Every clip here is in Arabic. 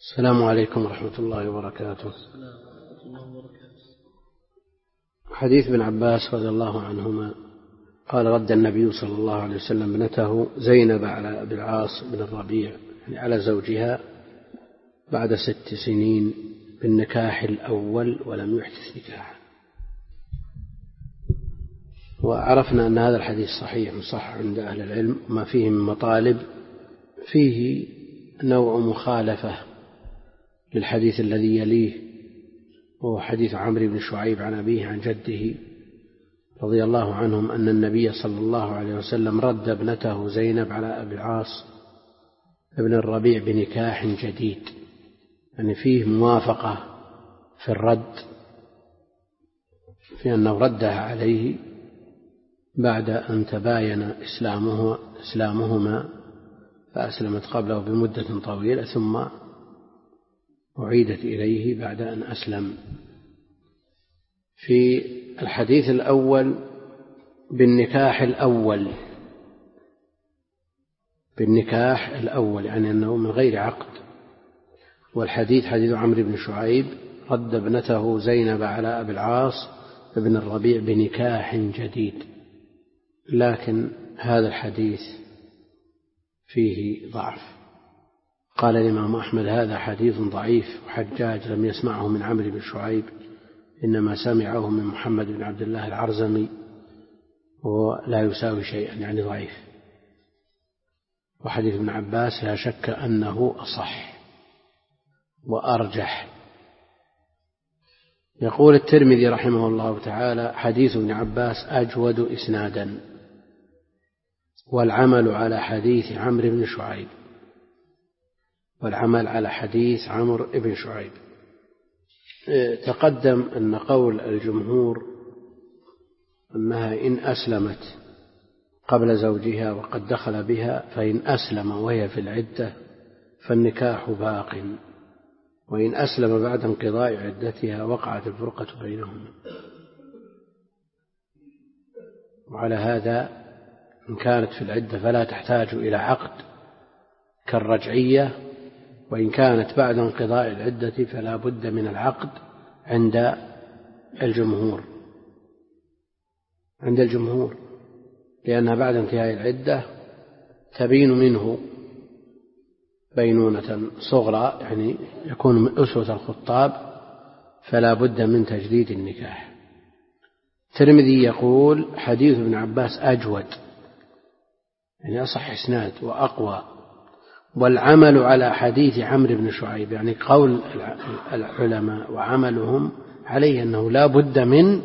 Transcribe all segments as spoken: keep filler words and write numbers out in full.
السلام عليكم ورحمة الله وبركاته. حديث ابن عباس رضي الله عنهما قال: رد النبي صلى الله عليه وسلم ابنته زينب على أبي العاص بن الربيع يعني على زوجها بعد ست سنين بالنكاح الأول ولم يحدث نكاحا. وعرفنا أن هذا الحديث صحيح صح عند أهل العلم، ما فيه من مطالب فيه نوع مخالفة للحديث الذي يليه، وهو حديث عمرو بن شعيب عن أبيه عن جده رضي الله عنهم أن النبي صلى الله عليه وسلم رد ابنته زينب على أبي العاص ابن الربيع بنكاح جديد، يعني فيه موافقة في الرد، في أنه ردها عليه بعد أن تباين إسلامه إسلامهما، فأسلمت قبله بمدة طويلة ثم أعيدت إليه بعد أن أسلم. في الحديث الأول بالنكاح الأول بالنكاح الأول يعني أنه من غير عقد، والحديث حديث عمرو بن شعيب رد ابنته زينب على أبي العاص ابن الربيع بنكاح جديد، لكن هذا الحديث فيه ضعف. قال الإمام أحمد: هذا حديث ضعيف، وحجاج لم يسمعه من عمرو بن شعيب، إنما سمعه من محمد بن عبد الله العرزمي، ولا يساوي شيئا، يعني ضعيف. وحديث ابن عباس لا شك أنه أصح وأرجح. يقول الترمذي رحمه الله تعالى: حديث ابن عباس أجود إسنادا، والعمل على حديث عمرو بن شعيب والعمل على حديث عمرو بن شعيب. تقدم أن قول الجمهور أنها إن أسلمت قبل زوجها وقد دخل بها فإن أسلم وهي في العدة فالنكاح باق، وإن أسلم بعد انقضاء عدتها وقعت الفرقة بينهم. وعلى هذا إن كانت في العدة فلا تحتاج إلى عقد كالرجعية، وإن كانت بعد انقضاء العدة فلا بد من العقد عند الجمهور عند الجمهور لأنها بعد انتهاء العدة تبين منه بينونة صغرى، يعني يكون من أسوة الخطاب، فلا بد من تجديد النكاح. الترمذي يقول: حديث ابن عباس أجود، يعني أصح إسناد وأقوى، والعمل على حديث عمرو بن شعيب، يعني قول العلماء وعملهم عليه أنه لا بد من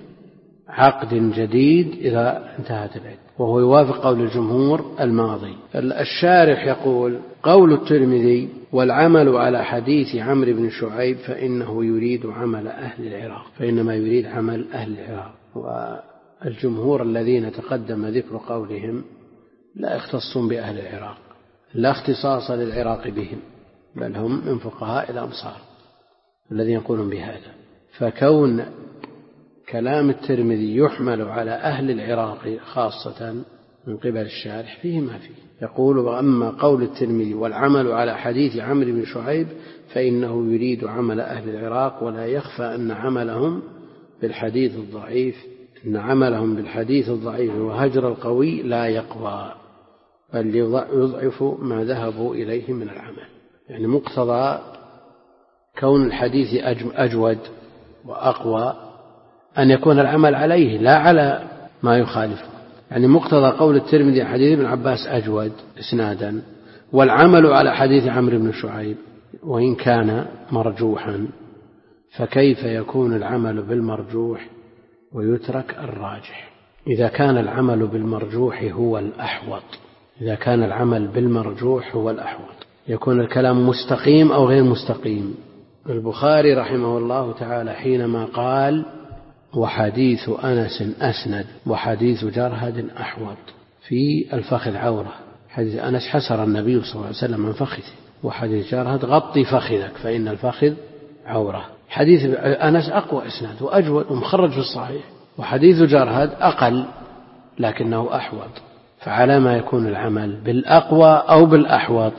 عقد جديد إذا انتهت العدة، وهو يوافق قول الجمهور الماضي. الشارح يقول: قول الترمذي والعمل على حديث عمرو بن شعيب فإنه يريد عمل أهل العراق، فإنما يريد عمل أهل العراق. والجمهور الذين تقدم ذكر قولهم لا يختصون بأهل العراق، لا اختصاص للعراق بهم، بل هم من فقهاء الأمصار الذين يقولون بهذا. فكون كلام الترمذي يحمل على أهل العراق خاصة من قبل الشارح فيه ما فيه. يقول: وأما قول الترمذي والعمل على حديث عمرو بن شعيب فإنه يريد عمل أهل العراق، ولا يخفى أن عملهم بالحديث الضعيف إن عملهم بالحديث الضعيف وهجر القوي لا يقوى، بل يضعف ما ذهبوا إليه من العمل. يعني مقتضى كون الحديث أجود وأقوى أن يكون العمل عليه لا على ما يخالفه. يعني مقتضى قول الترمذي حديث ابن عباس أجود إسنادا، والعمل على حديث عمرو بن شعيب وإن كان مرجوحا، فكيف يكون العمل بالمرجوح ويترك الراجح؟ إذا كان العمل بالمرجوح هو الأحوط إذا كان العمل بالمرجوح هو الأحوط يكون الكلام مستقيم أو غير مستقيم. البخاري رحمه الله تعالى حينما قال: وحديث أنس أسند وحديث جرهد أحوط في الفخذ عورة، حديث أنس حسر النبي صلى الله عليه وسلم عن فخذه، وحديث جرهد غطي فخذك فإن الفخذ عورة. حديث أنس أقوى إسناد وأجود ومخرج في الصحيح، وحديث جرهد أقل لكنه أحوط. فعلى ما يكون العمل بالأقوى أو بالأحوط؟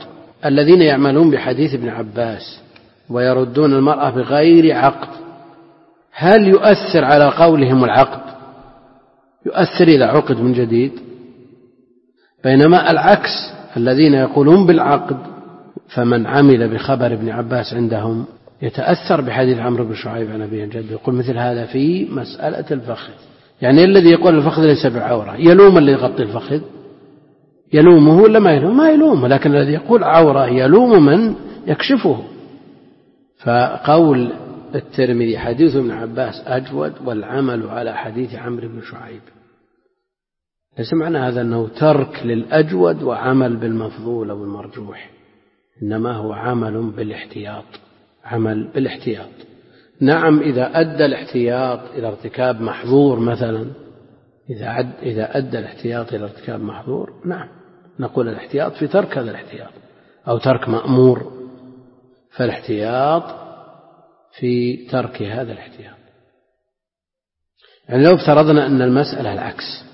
الذين يعملون بحديث ابن عباس ويردون المرأة بغير عقد، هل يؤثر على قولهم العقد؟ يؤثر إذا عقد من جديد. بينما العكس، الذين يقولون بالعقد فمن عمل بخبر ابن عباس عندهم يتأثر بحديث عمرو بن شعيب عن أبيه جد. يقول مثل هذا في مسألة الفخذ. يعني الذي يقول الفخذ ليس بعورة يلوم اللي يغطي الفخذ؟ يلومه ولا ما يلوم؟ ما يلومه. لكن الذي يقول عورة يلوم من يكشفه. فقول الترمذي حديث ابن عباس أجود والعمل على حديث عمرو بن شعيب، ليس معنى هذا أنه ترك للأجود وعمل بالمفضول أو المرجوح، إنما هو عمل بالاحتياط. عمل بالاحتياط. نعم، إذا أدى الاحتياط إلى ارتكاب محظور مثلا، إذا إذا أدى الاحتياط إلى ارتكاب محظور، نعم نقول الاحتياط في ترك هذا الاحتياط أو ترك مأمور، فالاحتياط في ترك هذا الاحتياط. يعني لو افترضنا أن المسألة العكس،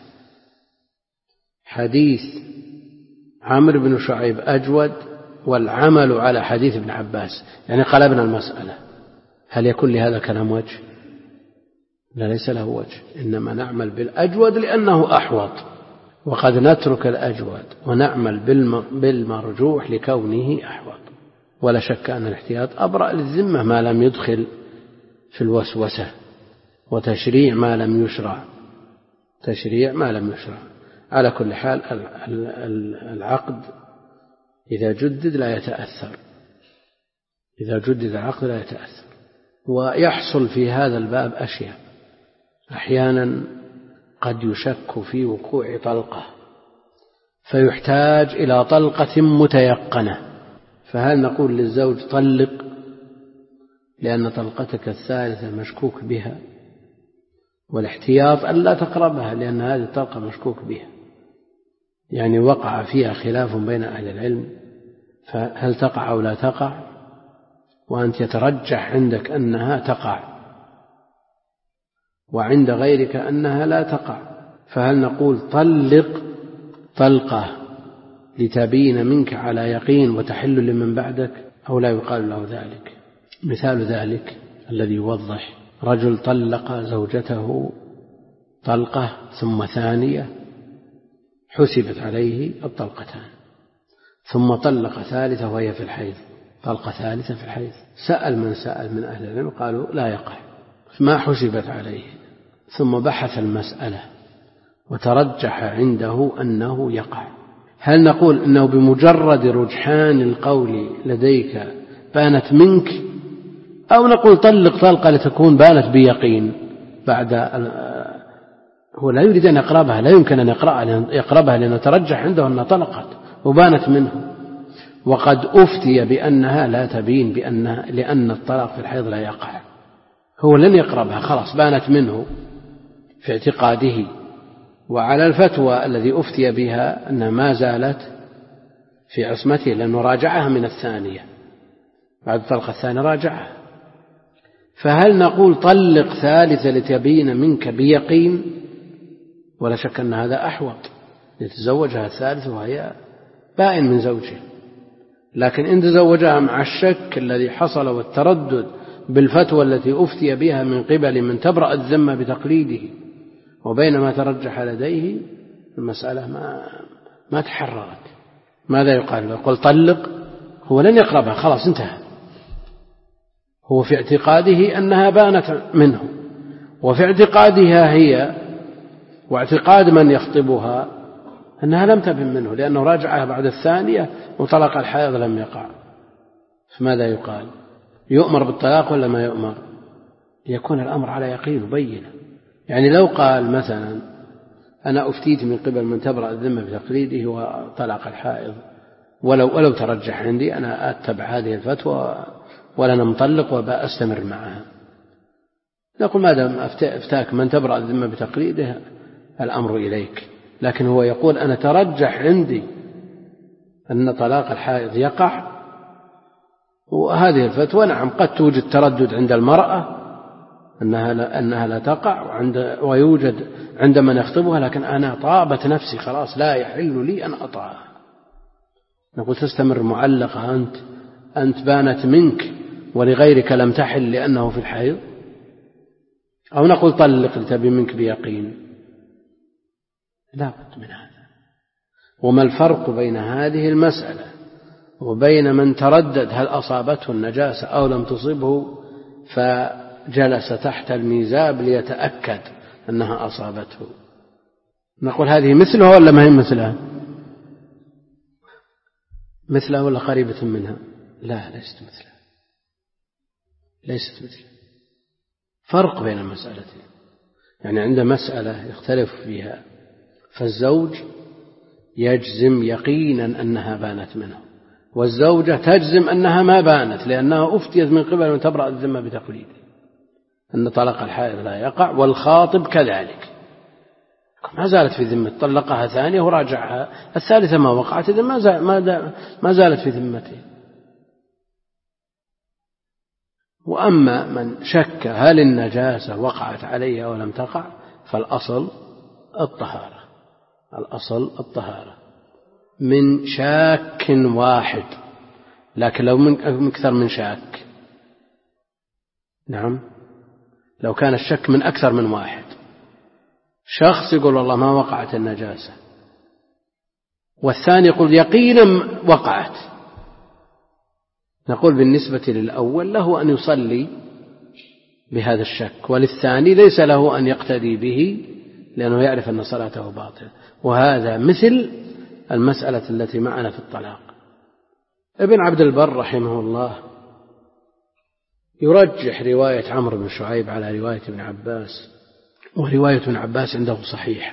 حديث عمرو بن شعيب أجود والعمل على حديث ابن عباس، يعني قلبنا المسألة، هل يكون لهذا الكلام وجه؟ لا، ليس له وجه. إنما نعمل بالأجود لأنه أحوط، وقد نترك الأجود ونعمل بالمرجوح لكونه أحوط. ولا شك أن الاحتياط أبرأ للذمة ما لم يدخل في الوسوسة، وتشريع ما لم يشرع، تشريع ما لم يشرع. على كل حال العقد إذا جدد لا يتأثر، إذا جدد العقد لا يتأثر. ويحصل في هذا الباب أشياء. أحيانا قد يشك في وقوع طلقة فيحتاج إلى طلقة متيقنة، فهل نقول للزوج طلق لأن طلقتك الثالثة مشكوك بها، والاحتياط ألا تقربها لأن هذه الطلقة مشكوك بها، يعني وقع فيها خلاف بين أهل العلم، فهل تقع أو لا تقع، وأنت يترجح عندك أنها تقع وعند غيرك أنها لا تقع، فهل نقول طلق طلقة لتبين منك على يقين وتحل لمن بعدك، أو لا يقال له ذلك؟ مثال ذلك الذي يوضح: رجل طلق زوجته طلقة ثم ثانية حسبت عليه الطلقتان، ثم طلق ثالثة وهي في الحيض، طلقة ثالثة في الحيض. سأل من سأل من أهل العلم قالوا لا يقع، ما حسبت عليه. ثم بحث المسألة وترجح عنده أنه يقع. هل نقول أنه بمجرد رجحان القول لديك بانت منك، أو نقول طلق طلقة لتكون بانت بيقين بعد؟ هو لا يريد أن يقربها، لا يمكن أن يقربها لأنه ترجح عنده أنها طلقت وبانت منه، وقد أفتي بأنها لا تبين بأنها لأن الطلاق في الحيض لا يقع. هو لن يقربها، خلاص بانت منه في اعتقاده، وعلى الفتوى الذي أفتي بها أنها ما زالت في عصمته لأنه راجعها من الثانية، بعد الطلقة الثانية راجعها. فهل نقول طلق ثالثة لتبين منك بيقين؟ ولا شك أن هذا أحوط، لتزوجها الثالثة وهي بائن من زوجه. لكن إن تزوجها مع الشك الذي حصل والتردد بالفتوى التي أفتي بها من قبل من تبرأ الذمة بتقليده، وبينما ترجح لديه المسألة ما ما تحررت، ماذا يقال؟ يقول طلق، هو لن يقربها، خلاص انتهى. هو في اعتقاده أنها بانت منه، وفي اعتقادها هي واعتقاد من يخطبها أنها لم تبن منه لأنه راجعها بعد الثانية وطلق الحيض لم يقع. فماذا يقال؟ يؤمر بالطلاق ولا ما يؤمر؟ يكون الأمر على يقين وبينه. يعني لو قال مثلا أنا أفتيت من قبل من تبرأ الذمة بتقليده وطلق الحائض، ولو, ولو ترجح عندي أنا أتبع هذه الفتوى ولا نمطلق وبأستمر معها، نقول ما دام افتاك من تبرأ الذمة بتقليده الأمر إليك. لكن هو يقول أنا ترجح عندي أن طلاق الحائض يقع، وهذه الفتوى نعم قد توجد تردد عند المرأة أنها لا, أنها لا تقع، وعند ويوجد عند من يخطبها، لكن أنا طابت نفسي خلاص لا يحل لي أن أطعها. نقول تستمر معلقة أنت أنت بانت منك ولغيرك لم تحل لأنه في الحيض، أو نقول طلق تبي منك بيقين؟ لا بد من هذا. وما الفرق بين هذه المسألة وبين من تردد هل أصابته النجاسة أو لم تصبه فجلس تحت الميزاب ليتأكد أنها أصابته؟ نقول هذه مثلها ولا ما هي مثلها؟ مثلها ولا قريبة منها؟ لا، ليست مثلها، ليست مثلها. فرق بين المسألتين. يعني عند مسألة يختلف فيها فالزوج يجزم يقينا أنها بانت منه، والزوجة تجزم أنها ما بانت لأنها أفتيت من قبل أن تبرأ الذمة بتقليده أن طلاق الحائض لا يقع، والخاطب كذلك ما زالت في ذمة، طلقها ثانية وراجعها الثالثة ما وقعت، إذن ما زالت في ذمته. وأما من شك هل النجاسة وقعت عليه أو لم تقع فالأصل الطهارة، الأصل الطهارة من شاك واحد، لكن لو من أكثر من شاك، نعم لو كان الشك من أكثر من واحد، شخص يقول والله ما وقعت النجاسة والثاني يقول يقينا وقعت، نقول بالنسبة للأول له أن يصلي بهذا الشك، وللثاني ليس له أن يقتدي به لأنه يعرف أن صلاته باطلة. وهذا مثل المسألة التي معنا في الطلاق. ابن عبد البر رحمه الله يرجح رواية عمرو بن شعيب على رواية ابن عباس، ورواية ابن عباس عنده صحيح،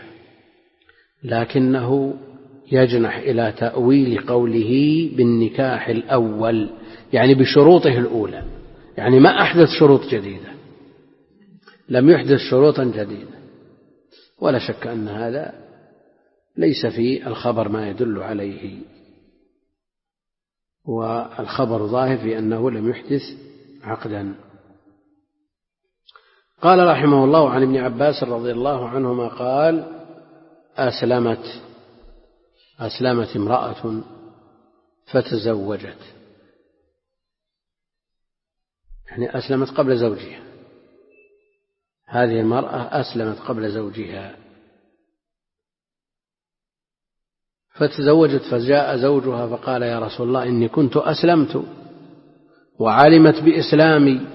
لكنه يجنح إلى تأويل قوله بالنكاح الأول، يعني بشروطه الأولى، يعني ما أحدث شروط جديدة، لم يحدث شروطا جديدة. ولا شك أن هذا ليس في الخبر ما يدل عليه، والخبر ظاهر في أنه لم يحدث عقدا. قال رحمه الله عن ابن عباس رضي الله عنهما قال أسلمت أسلمت امرأة فتزوجت، يعني أسلمت قبل زوجها، هذه المرأة أسلمت قبل زوجها فتزوجت، فجاء زوجها فقال يا رسول الله إني كنت أسلمت وعلمت بإسلامي،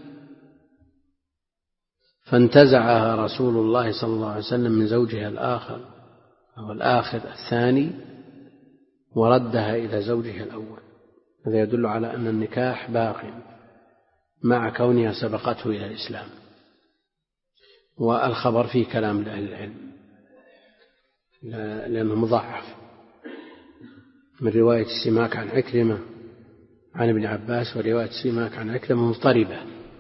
فانتزعها رسول الله صلى الله عليه وسلم من زوجها الآخر أو الآخر الثاني وردها إلى زوجها الأول. هذا يدل على أن النكاح باق مع كونها سبقته إلى الإسلام. والخبر فيه كلام لأهل العلم لأنه مضاعف من رواية سماك عن عكرمة عن ابن عباس ورواية سماك عن عكرمة مضطربة.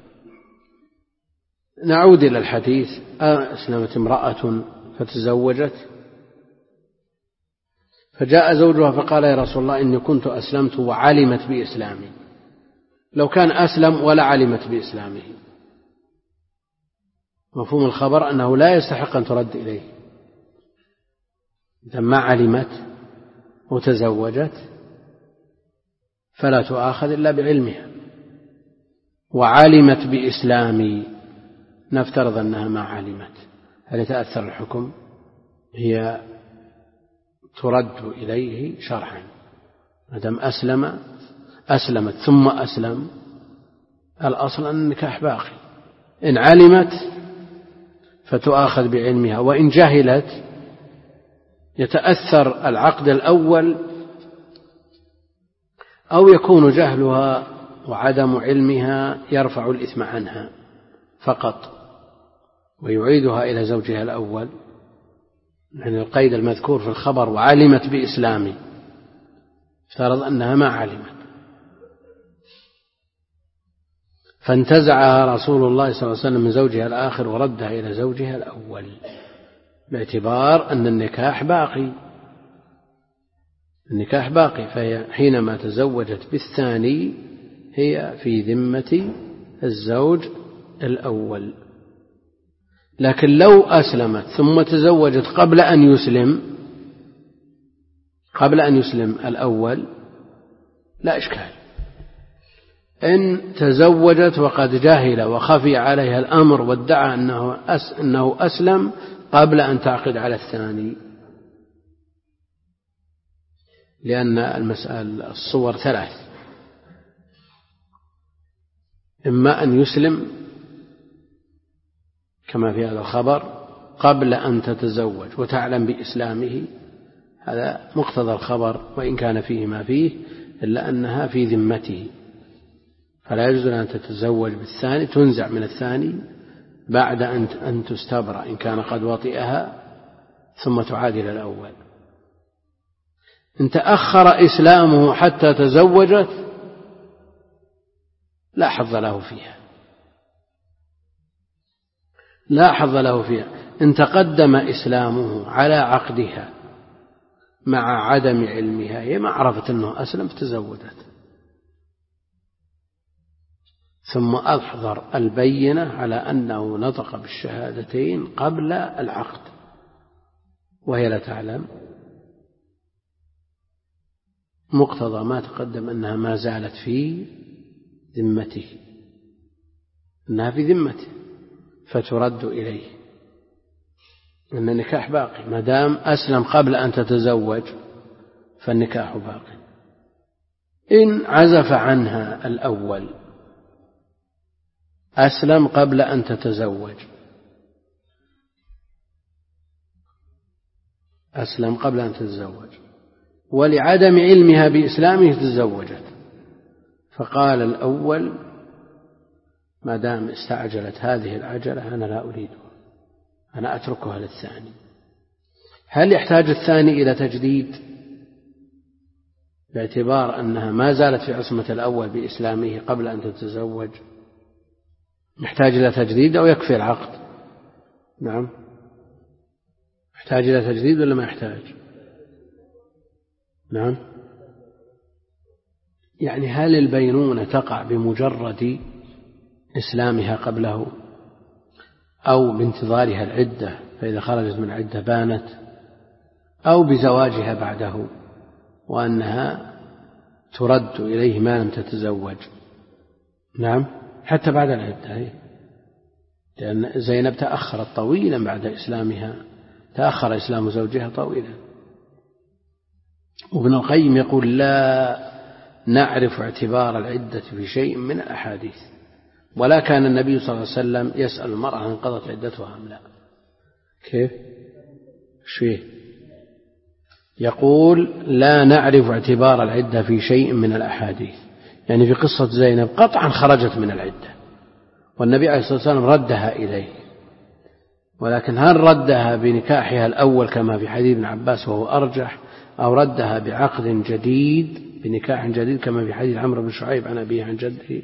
نعود إلى الحديث. أسلمت امرأة فتزوجت فجاء زوجها فقال يا رسول الله إني كنت أسلمت وعلمت بإسلامي. لو كان أسلم ولا علمت بإسلامه مفهوم الخبر أنه لا يستحق أن ترد إليه. إذا ما علمت وتزوجت فلا تؤاخذ إلا بعلمها. وعلمت بإسلامي نفترض أنها ما علمت، هل يتأثر الحكم؟ هي ترد إليه شرعا ما دام أسلم أسلمت ثم أسلم، الأصل أن النكاح باقي. إن علمت فتؤاخذ بعلمها، وإن جهلت يتأثر العقد الأول، أو يكون جهلها وعدم علمها يرفع الإثم عنها فقط ويعيدها إلى زوجها الأول. يعني القيد المذكور في الخبر وعلمت بإسلامي افترض أنها ما علمت، فانتزعها رسول الله صلى الله عليه وسلم من زوجها الآخر وردها إلى زوجها الأول باعتبار أن النكاح باقي. النكاح باقي، فهي حينما تزوجت بالثاني هي في ذمة الزوج الأول. لكن لو أسلمت ثم تزوجت قبل أن يسلم قبل أن يسلم الأول لا إشكال. إن تزوجت وقد جهل وخفي عليها الأمر وادعى أنه, أس أنه أسلم قبل أن تعقد على الثاني، لأن المسألة الصور ثلاث: إما أن يسلم كما في هذا الخبر قبل أن تتزوج وتعلم بإسلامه، هذا مقتضى الخبر وإن كان فيه ما فيه، إلا أنها في ذمته، فلا يجوز أن تتزوج بالثاني، تنزع من الثاني بعد أن تستبرأ إن كان قد وطئها ثم تعاد إلى الأول. إن تأخر إسلامه حتى تزوجت لا حظ له فيها، لا حظ له فيها. إن تقدم إسلامه على عقدها مع عدم علمها، هي ما عرفت أنه أسلم فتزوجت، ثم أحضر البينة على أنه نطق بالشهادتين قبل العقد وهي لا تعلم، مقتضى ما تقدم أنها ما زالت في ذمته، أنها في ذمته فترد إليه، أن النكاح باقي ما دام أسلم قبل أن تتزوج، فالنكاح باقي. إن عزف عنها الأول، أسلم قبل أن تتزوج، أسلم قبل أن تتزوج ولعدم علمها بإسلامه تزوجت، فقال الأول ما دام استعجلت هذه العجلة أنا لا أريدها، أنا أتركها للثاني. هل يحتاج الثاني إلى تجديد باعتبار أنها ما زالت في عصمة الأول بإسلامه قبل أن تتزوج؟ يحتاج إلى تجديد أو يكفي العقد؟ نعم، يحتاج إلى تجديد ولا ما يحتاج؟ نعم، يعني هل البينونة تقع بمجرد إسلامها قبله أو بانتظارها العدة فإذا خرجت من العدة بانت، أو بزواجها بعده وأنها ترد إليه ما لم تتزوج؟ نعم، حتى بعد العدة، لأن زينب تأخرت طويلا بعد إسلامها، تأخر إسلام زوجها طويلا. وابن القيم يقول لا نعرف اعتبار العدة في شيء من الأحاديث، ولا كان النبي صلى الله عليه وسلم يسأل المرأة أن قضت عدتها أم لا. كيف؟ شيء يقول لا نعرف اعتبار العدة في شيء من الأحاديث، يعني في قصة زينب قطعا خرجت من العدة والنبي عليه الصلاة والسلام ردها إليه، ولكن هل ردها بنكاحها الأول كما في حديث ابن عباس وهو أرجح، أو ردها بعقد جديد بنكاح جديد كما في حديث عمرو بن شعيب عن أبيه عن جده؟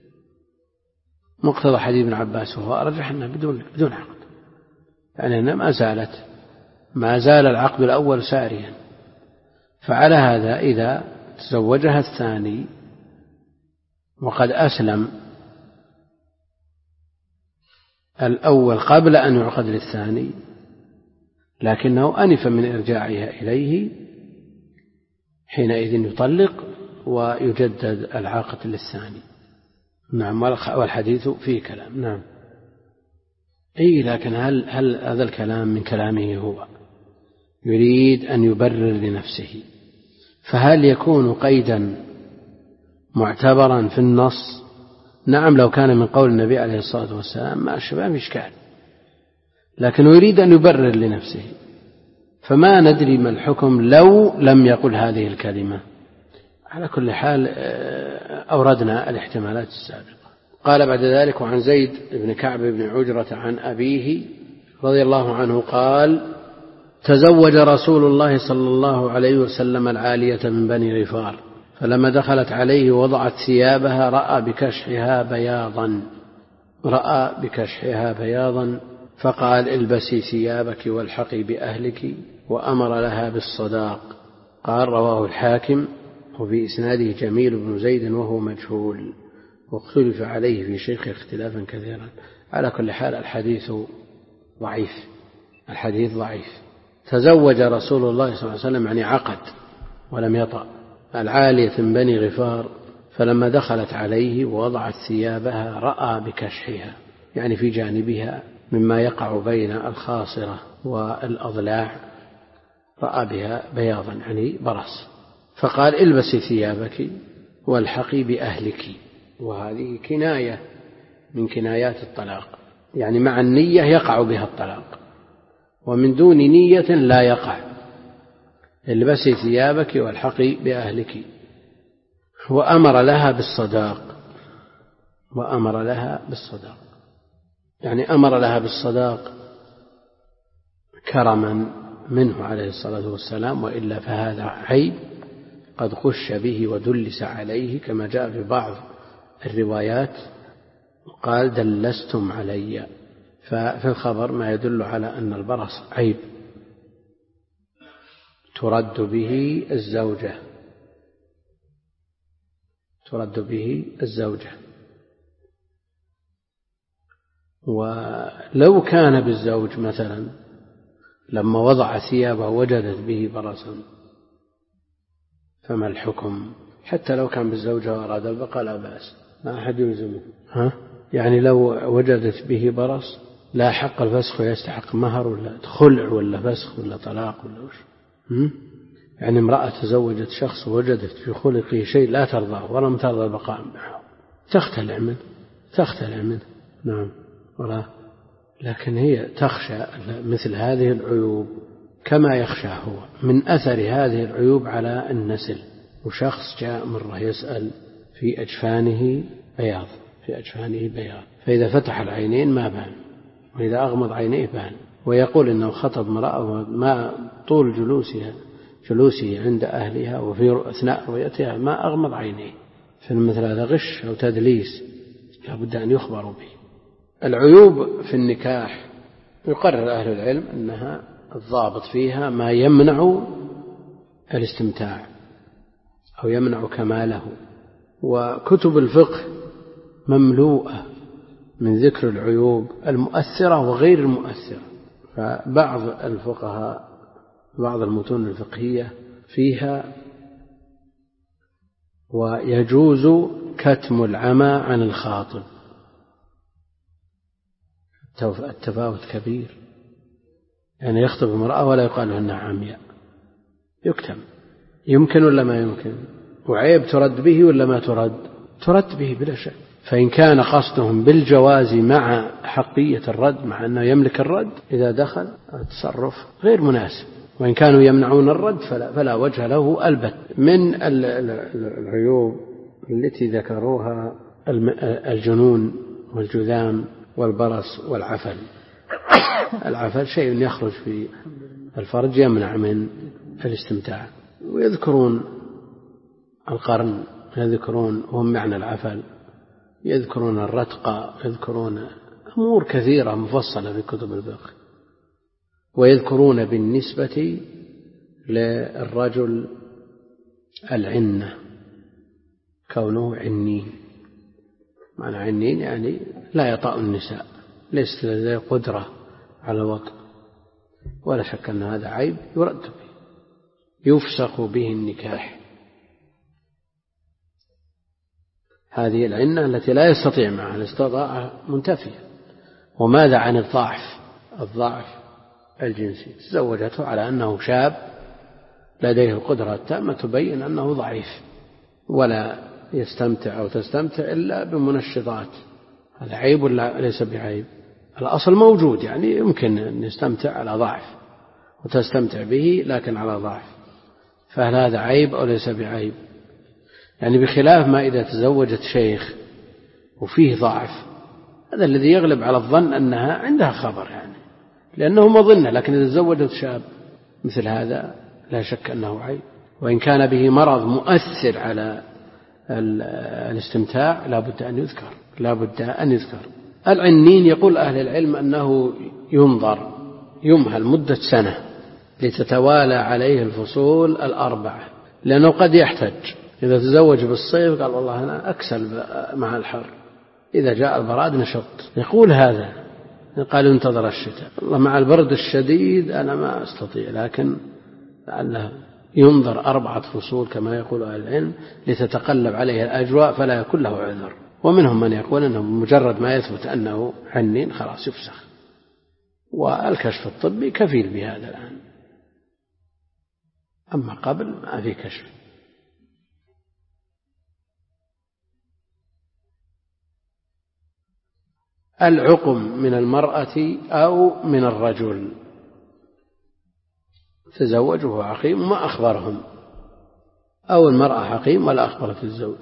مقتضى حديث ابن عباس وهو أرجح أنها بدون بدون عقد، يعني أنها ما زالت ما زال العقد الأول ساريا. فعلى هذا إذا تزوجها الثاني وقد أسلم الأول قبل أن يعقد للثاني لكنه أنف من إرجاعها إليه، حينئذ يطلق ويجدد العقد للثاني. نعم، والحديث فيه كلام. نعم، أي لكن هل, هل هذا الكلام من كلامه هو يريد أن يبرر لنفسه، فهل يكون قيدا معتبرا في النص؟ نعم، لو كان من قول النبي عليه الصلاة والسلام ما في إشكال، لكنه يريد أن يبرر لنفسه، فما ندري ما الحكم لو لم يقل هذه الكلمة. على كل حال أوردنا الاحتمالات السابقة. قال بعد ذلك وعن زيد بن كعب بن عجرة عن أبيه رضي الله عنه قال تزوج رسول الله صلى الله عليه وسلم العالية من بني غفار، فلما دخلت عليه وضعت ثيابها رأى بكشحها بياضا رأى بكشحها بياضا فقال البسي ثيابك والحقي بأهلك، وأمر لها بالصداق. قال رواه الحاكم وفي إسناده جميل بن زيد وهو مجهول، واختلف عليه في شيخ اختلافا كثيرا. على كل حال الحديث ضعيف، الحديث ضعيف. تزوج رسول الله صلى الله عليه وسلم يعني عقد ولم يطأ. العالية من بني غفار فلما دخلت عليه ووضعت ثيابها رأى بكشحها، يعني في جانبها مما يقع بين الخاصرة والأضلاع، رأى بها بياضا يعني برص، فقال البسي ثيابك والحقي بأهلك. وهذه كناية من كنايات الطلاق، يعني مع النية يقع بها الطلاق، ومن دون نية لا يقع. البسي ثيابك والحقي بأهلك. وأمر لها بالصداق، وأمر لها بالصداق يعني أمر لها بالصداق كرما منه عليه الصلاة والسلام، وإلا فهذا عيب قد خش به ودلس عليه كما جاء في بعض الروايات، قال دلستم علي. ففي الخبر ما يدل على أن البرص عيب ترد به الزوجة ترد به الزوجة ولو كان بالزوج مثلا لما وضع ثيابه وجدت به برصا فما الحكم؟ حتى لو كان بالزوجة وأراد البقاء لا بأس، ما أحد يلزمه. ها؟ يعني لو وجدت به برص لا حق الفسخ ويستحق مهر ولا خلع ولا فسخ ولا طلاق ولا وش؟ يعني امرأة تزوجت شخص ووجدت في خلقه شيء لا ترضاه ولم ترضى البقاء معه، تختلع منه تختلع منه نعم ولا، لكن هي تخشى مثل هذه العيوب كما يخشى هو من أثر هذه العيوب على النسل. وشخص جاء مرة يسأل في أجفانه بياض في أجفانه بياض فإذا فتح العينين ما بان، وإذا أغمض عينيه بان، ويقول إنه خطب امرأة ما طول جلوسها جلوسه عند أهلها وفي أثناء رؤيتها ما أغمض عينيه. فمثل هذا غش أو تدليس لا بد أن يخبروا به. العيوب في النكاح يقرر أهل العلم أنها الضابط فيها ما يمنع الاستمتاع أو يمنع كماله، وكتب الفقه مملوءة من ذكر العيوب المؤثرة وغير المؤثرة. فبعض الفقهاء بعض المتون الفقهية فيها ويجوز كتم العمى عن الخاطب، التفاوت كبير، يعني يخطب امرأة ولا يقال له أنها عمياء، يكتم، يمكن ولا ما يمكن؟ وعيب ترد به ولا ما ترد؟ ترد به بلا شك. فإن كان قصدهم بالجواز مع حقية الرد، مع أنه يملك الرد إذا دخل التصرف غير مناسب، وإن كانوا يمنعون الرد فلا, فلا وجه له البت. من العيوب التي ذكروها الجنون والجذام والبرص والعفل. العفل شيء يخرج في الفرج يمنع من الاستمتاع، ويذكرون القرن، يذكرون هم معنى العفل، يذكرون الرتقة، يذكرون أمور كثيرة مفصلة في كتب الفقه، ويذكرون بالنسبة للرجل العنة كونه عنين. معنى عنين يعني لا يطأ النساء، ليست لديه قدرة على الوطء، ولا شك أن هذا عيب يرد به، يفسخ به النكاح. هذه العنة التي لا يستطيع معها الاستطاعة منتفية. وماذا عن الضعف؟ الضعف الجنسي، تزوجته على أنه شاب لديه القدرة التامة تبين أنه ضعيف ولا يستمتع أو تستمتع إلا بمنشطات، هذا عيب ولا ليس بعيب؟ الأصل موجود، يعني يمكن أن يستمتع على ضعف وتستمتع به لكن على ضعف، فهل هذا عيب أو ليس بعيب؟ يعني بخلاف ما إذا تزوجت شيخ وفيه ضعف، هذا الذي يغلب على الظن أنها عندها خبر، يعني لأنه مظنة. لكن إذا تزوجت شاب مثل هذا لا شك أنه عيب، وإن كان به مرض مؤثر على الاستمتاع لا بد أن يذكر لا بد أن يذكر. العنين يقول أهل العلم أنه ينظر يمهل مدة سنة لتتوالى عليه الفصول الأربعة، لأنه قد يحتج إذا تزوج بالصيف قال والله أنا أكسل مع الحر، إذا جاء البراد نشط، يقول هذا، قال انتظر الشتاء، والله مع البرد الشديد أنا ما أستطيع، لكن لعله ينظر أربعة فصول كما يقول أهل العلم لتتقلب عليه الأجواء فلا يكون له عذر. ومنهم من يقول أنه مجرد ما يثبت أنه حنين خلاص يفسخ، والكشف الطبي كفيل بهذا الآن، أما قبل ما في كشف. العقم من المرأة أو من الرجل، تزوج وهو عقيم وما أخبرهم، أو المرأة عقيم ولا أخبرت الزوج،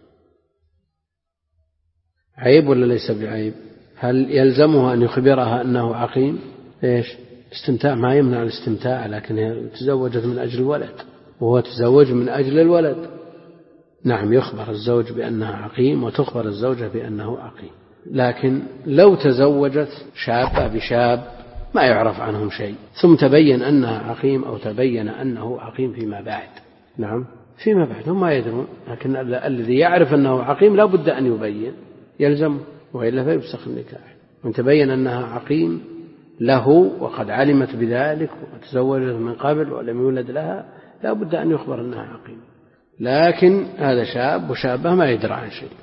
عيب ولا ليس بعيب؟ هل يلزمه أن يخبرها أنه عقيم؟ إيش؟ استمتاع ما يمنع الاستمتاع، لكن هي تزوجت من أجل الولد وهو تزوج من أجل الولد. نعم يخبر الزوج بأنها عقيم وتخبر الزوجة بأنه عقيم، لكن لو تزوجت شابة بشاب ما يعرف عنهم شيء ثم تبين أنها عقيم أو تبين أنه عقيم فيما بعد، نعم فيما بعد هم ما يدرون، لكن الذي يعرف أنه عقيم لا بد أن يبين، يلزم، وإلا فيفسخ النكاح. من تبين أنها عقيم له وقد علمت بذلك وتزوجت من قبل ولم يولد لها لا بد أن يخبر أنها عقيم. لكن هذا شاب وشابة ما يدرى عن شيء،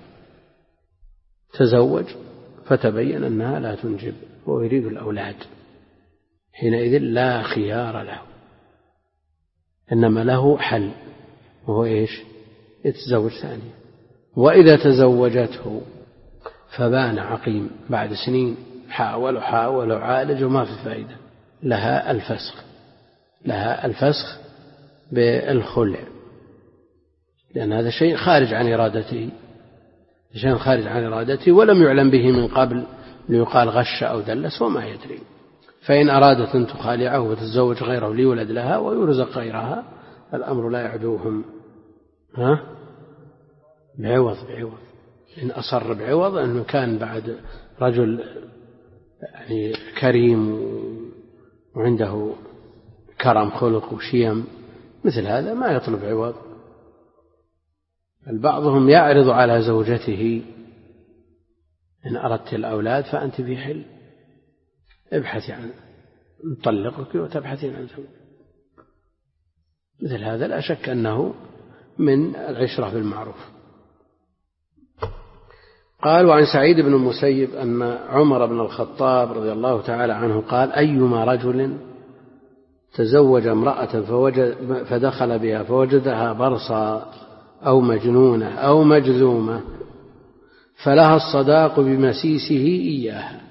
تزوج فتبين أنها لا تنجب ويريد الأولاد، حينئذ لا خيار له، إنما له حل، وهو إيش؟ يتزوج ثانية. وإذا تزوجته فبان عقيم بعد سنين حاول وحاول وعالج وما في فائدة، لها الفسخ، لها الفسخ بالخلع، لأن هذا شيء خارج عن إرادته، شيء خارج عن إرادته ولم يعلم به من قبل ليقال غش أو دلس وما يدري. فإن أرادت أن تخالعه وتتزوج غيره ليولد لها ويرزق غيرها الأمر لا يعدوهم ها بعوض بعوض. إن أصر بعوض أنه كان بعد رجل يعني كريم وعنده كرم خلق وشيم مثل هذا ما يطلب عوض. بعضهم يعرض على زوجته إن أردت الأولاد فأنت في حل، ابحثي عن نطلقك وتبحثين عن زوج. مثل هذا لا شك أنه من العشرة بالمعروف. قال: وعن سعيد بن المسيب أن عمر بن الخطاب رضي الله تعالى عنه قال: أيما رجل تزوج امرأة فوجد فدخل بها فوجدها برصا أو مجنونة أو مجذومة فلها الصداق بمسيسه إياها.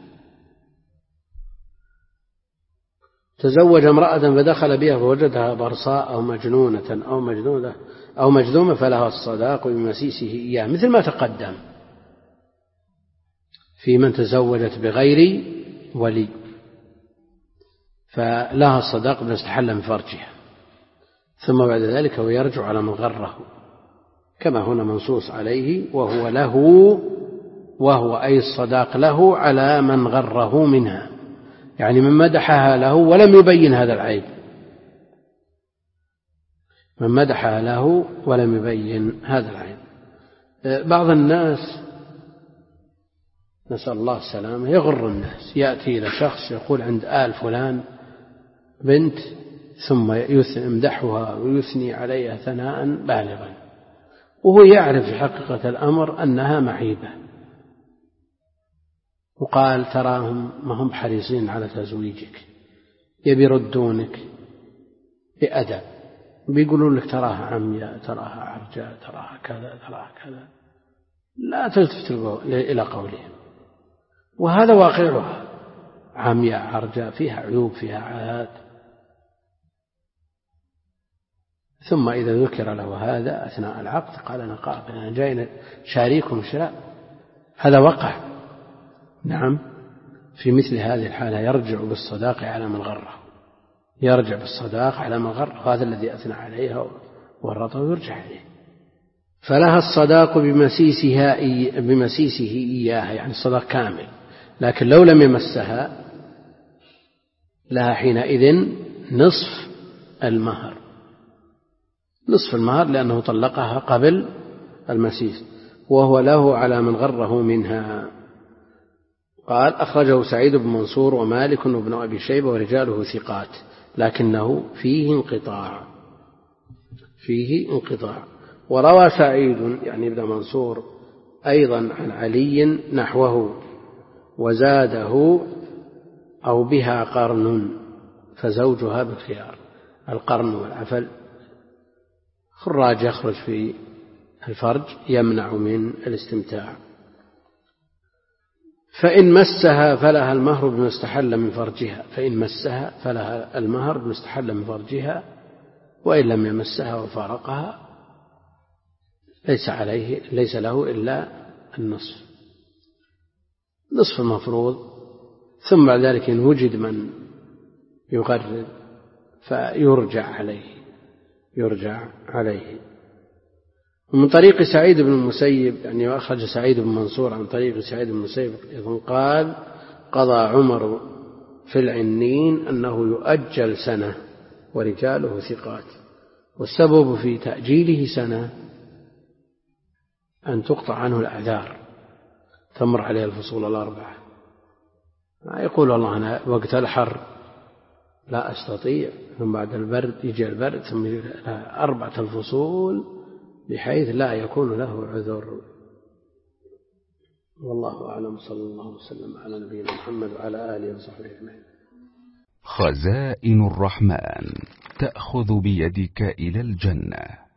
تزوج امرأة فدخل بها فوجدها برصاء أو مجنونة أو مجنونة أو مجذومة فلها الصداق بمسيسه إياها، مثل ما تقدم في من تزوجت بغير ولي، فلها الصداق بما استحل من فرجها، ثم بعد ذلك هو يرجع على من غره كما هنا منصوص عليه، وهو له، وهو أي الصداق له على من غره منها، يعني من مدحها له ولم يبين هذا العيب، من مدحها له ولم يبين هذا العيب. بعض الناس نسأل الله السلامة يغر الناس، يأتي إلى شخص يقول عند آل فلان بنت ثم يمدحها ويثني عليها ثناء بالغا، وهو يعرف في حقيقة الأمر أنها معيبة، وقال تراهم ما هم حريصين على تزويجك، يبي يردونك بأدب، بيقولون لك تراها عمياء، تراها عرجاء، تراها كذا، تراها كذا، لا تلتفت إلى قولهم، وهذا واقعها، عمياء عرجاء، فيها عيوب، فيها عاهات. ثم إذا ذكر له هذا أثناء العقد قال أنا قابل، أنا جاي شاريكم شراء، هذا وقع. نعم، في مثل هذه الحالة يرجع بالصداق على من غره، يرجع بالصداق على من غره، هذا الذي أثنى عليها ورطه ويرجع عليه. فلها الصداق بمسيسها بمسيسه إياها، يعني الصداق كامل، لكن لو لم يمسها لها حينئذ نصف المهر، نصف المهر لأنه طلقها قبل المسيس، وهو له على من غره منها. قال: أخرجه سعيد بن منصور ومالك وابن أبي شيبة ورجاله ثقات، لكنه فيه انقطاع. فيه انقطاع. وروى سعيد يعني ابن منصور أيضا عن علي نحوه وزاده أو بها قرن فزوجها بالخيار. القرن والعفل خراج يخرج في الفرج يمنع من الاستمتاع. فإن مسها فلها المهر بما استحل من فرجها فإن مسها فلها المهر بما استحل من فرجها وإن لم يمسها وفارقها ليس عليه ليس له إلا النصف نصف المفروض. ثم بعد ذلك إن وجد من يغرر فيرجع عليه يرجع عليه. ومن طريق سعيد بن المسيب يعني أخرج سعيد بن منصور عن طريق سعيد بن المسيب إذن قال قضى عمر في العنين أنه يؤجل سنة ورجاله ثقات. والسبب في تأجيله سنة أن تقطع عنه الأعذار تمر عليه الفصول الأربعة. يقول والله أنا وقت الحر لا أستطيع ثم بعد البرد يجي البرد ثم أربعة الفصول بحيث لا يكون له عذر. والله أعلم. صلى الله وسلم على نبينا محمد وعلى آله وصحبه أجمعين. خزائن الرحمن تأخذ بيدك إلى الجنة.